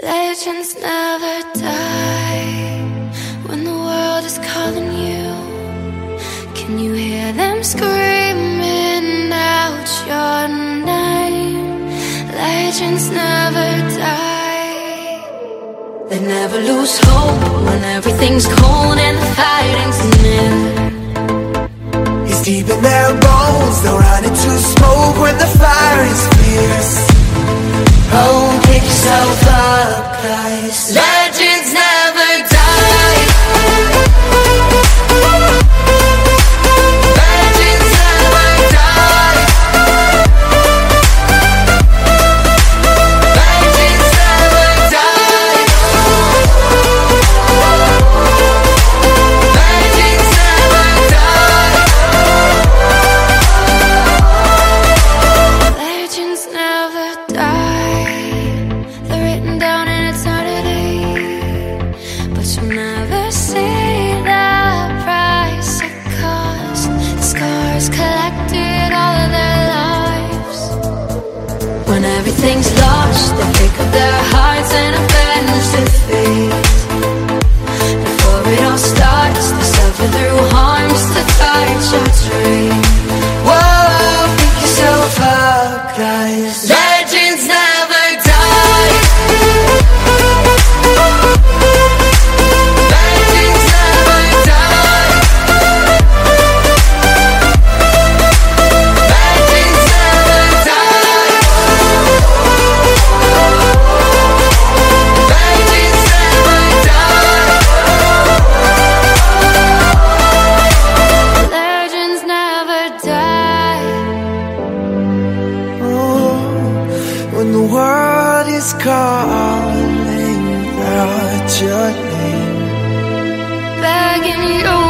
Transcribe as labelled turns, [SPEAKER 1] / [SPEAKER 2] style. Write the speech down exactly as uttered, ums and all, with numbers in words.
[SPEAKER 1] Legends never die. When the world is calling you, can you hear them screaming out your name? Legends never die. They never lose hope when everything's cold and the fighting's near.
[SPEAKER 2] It's deep in their bones, they'll run into smoke when the fire is fierce. Oh, pick yourself up, guys. Legends never die. Legends never die. Legends never die. Legends never die.
[SPEAKER 1] Legends never die. They're written down in eternity, but you'll never see the price it cost. The scars collected all of their lives. When everything's lost, they pick up their hearts and avenge defeat. Before it all starts, they suffer through harms to touch your dream.
[SPEAKER 2] Whoa, pick yourself up, guys. Legends never die. Legends never die. Legends never die. Legends never die.
[SPEAKER 1] Legends never die.
[SPEAKER 2] Oh, when the world is calling out your name,
[SPEAKER 1] Begging you